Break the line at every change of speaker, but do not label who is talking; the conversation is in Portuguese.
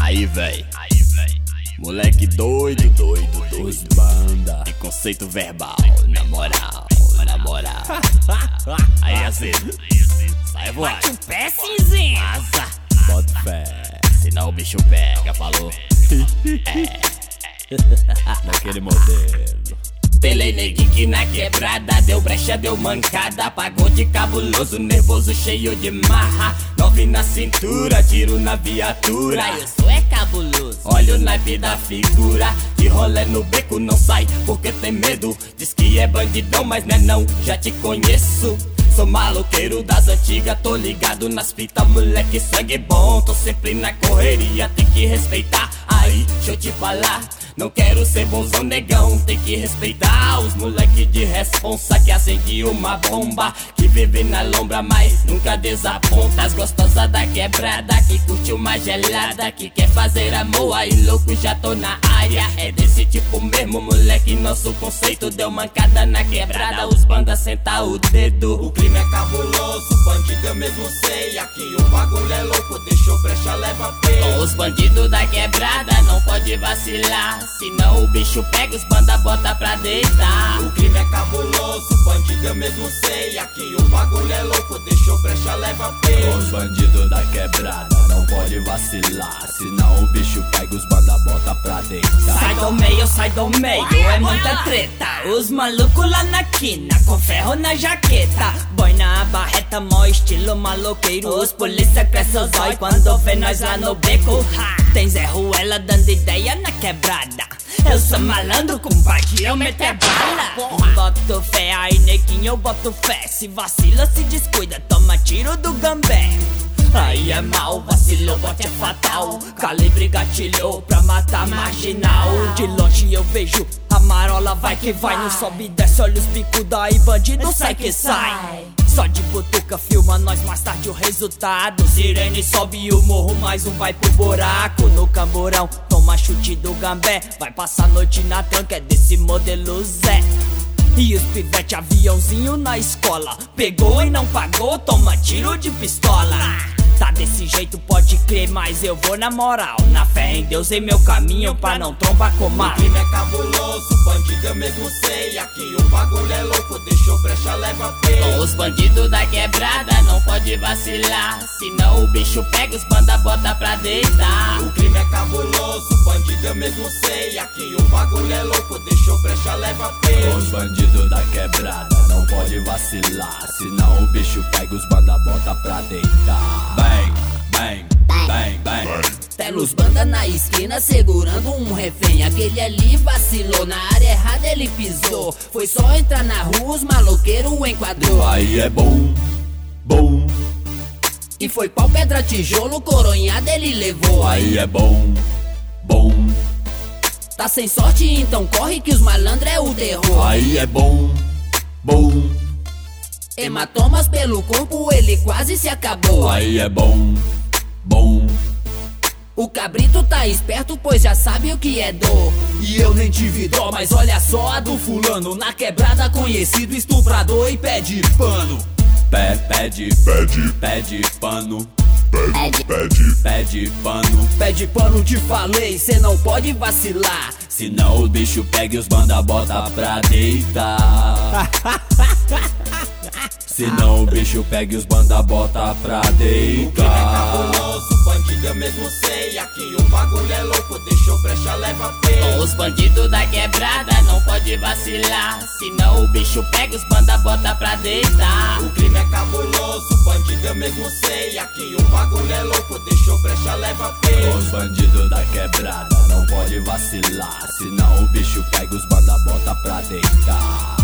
Aí, véi. Moleque doido, os banda e conceito verbal, na moral. Aí, azedo, sai voar.
Bate o pé, cinzento.
Asa, bota fé, senão o bicho pega, falou? Naquele modelo.
Pelei neguinho na quebrada, deu brecha, deu mancada, pagou de cabuloso, nervoso, cheio de marra. 9 na cintura, tiro na viatura. Eu sou cabuloso. Olha o naipe da figura, de rolê no beco não sai porque tem medo. Diz que é bandidão, mas não é não, já te conheço. Sou maloqueiro das antigas, tô ligado nas fitas, moleque sangue bom. Tô sempre na correria, tem que respeitar. Aí, deixa eu te falar, não quero ser bonzão negão, tem que respeitar os moleque de responsa que acende uma bomba, que vive na lombra, mas nunca desaponta. As gostosas da quebrada, que curte uma gelada, que quer fazer amor, aí louco, já tô na área. É desse tipo mesmo, moleque, nosso conceito deu mancada na quebrada, os bandas senta o dedo.
O crime é cabuloso, bandido eu mesmo sei, aqui o bagulho é louco, deixou brecha, leva peso.
Com os bandidos da quebrada não pode vacilar, senão o bicho pega, os banda bota pra deitar.
O crime é cabuloso, bandido eu mesmo sei, aqui o bagulho é louco, deixou brecha, leva peso.
Os bandidos da quebrada não pode vacilar, senão o bicho pega, os banda bota pra deitar.
Sai do meio, é muita treta. Os malucos lá na quina, com ferro na jaqueta, boy na barreta, mó estilo maloqueiro. Os polícia cresce os olhos quando vê nós lá no beco. Tem Zé Ruela dando ideia na quebrada. Eu sou malandro, compadre, eu meto é bala. Boto fé aí, neguinho, eu boto fé. Se vacila, se descuida, toma tiro do gambé. Aí é mal, vacilou, bote é fatal. Calibre gatilhou pra matar marginal. De longe eu vejo a marola, vai que vai. Não sobe e desce, olha os bicos daí, bandido sai que sai. Só de butuca filma nós, mais tarde o resultado. Sirene sobe o morro, mais um vai pro buraco. No camburão, toma chute do gambé. Vai passar a noite na tranca, é desse modelo Zé. E os pivete aviãozinho na escola, pegou e não pagou, toma tiro de pistola. Tá desse jeito, pode crer, mas eu vou na moral, na fé em Deus em meu caminho pra não trombar com mal.
O crime é cabuloso, bandido eu mesmo sei, aqui o bagulho é louco, deixou brecha, leva peso.
Com os bandidos da quebrada não pode vacilar, senão o bicho pega, os banda bota pra deitar.
O crime é cabuloso, bandido eu mesmo sei, aqui o bagulho é louco, deixou brecha, leva peso.
Os bandidos da quebrada não pode vacilar, senão o bicho pega, os banda bota pra deitar. Bang.
Telos banda na esquina segurando um refém. Aquele ali vacilou, na área errada ele pisou. Foi só entrar na rua, os maloqueiros enquadrou.
Aí é bom.
E foi pau, pedra, tijolo, coronhada ele levou.
Aí é bom.
Tá sem sorte, então corre que os malandros é o terror.
Aí é bom.
Hematomas pelo corpo, ele quase se acabou.
Aí é bom.
O cabrito tá esperto, pois já sabe o que é dor.
E eu nem tive dó, mas olha só a do fulano. Na quebrada conhecido, estuprador e pede pano.
Pede pano.
Pede pano, te falei, cê não pode vacilar,
senão o bicho pega e os banda bota pra deitar. Senão o bicho pega e os banda bota pra deitar.
O crime é cabuloso, bandido eu mesmo sei, aqui o bagulho é louco, deixou brecha, leva peso.
Com os bandidos da quebrada não pode vacilar, senão o bicho pega, os banda bota pra deitar.
O crime é cabuloso, bandido eu mesmo sei, aqui o bagulho é louco, deixou brecha, leva peso.
Os bandidos da quebrada não pode vacilar, senão o bicho pega, os banda bota pra deitar.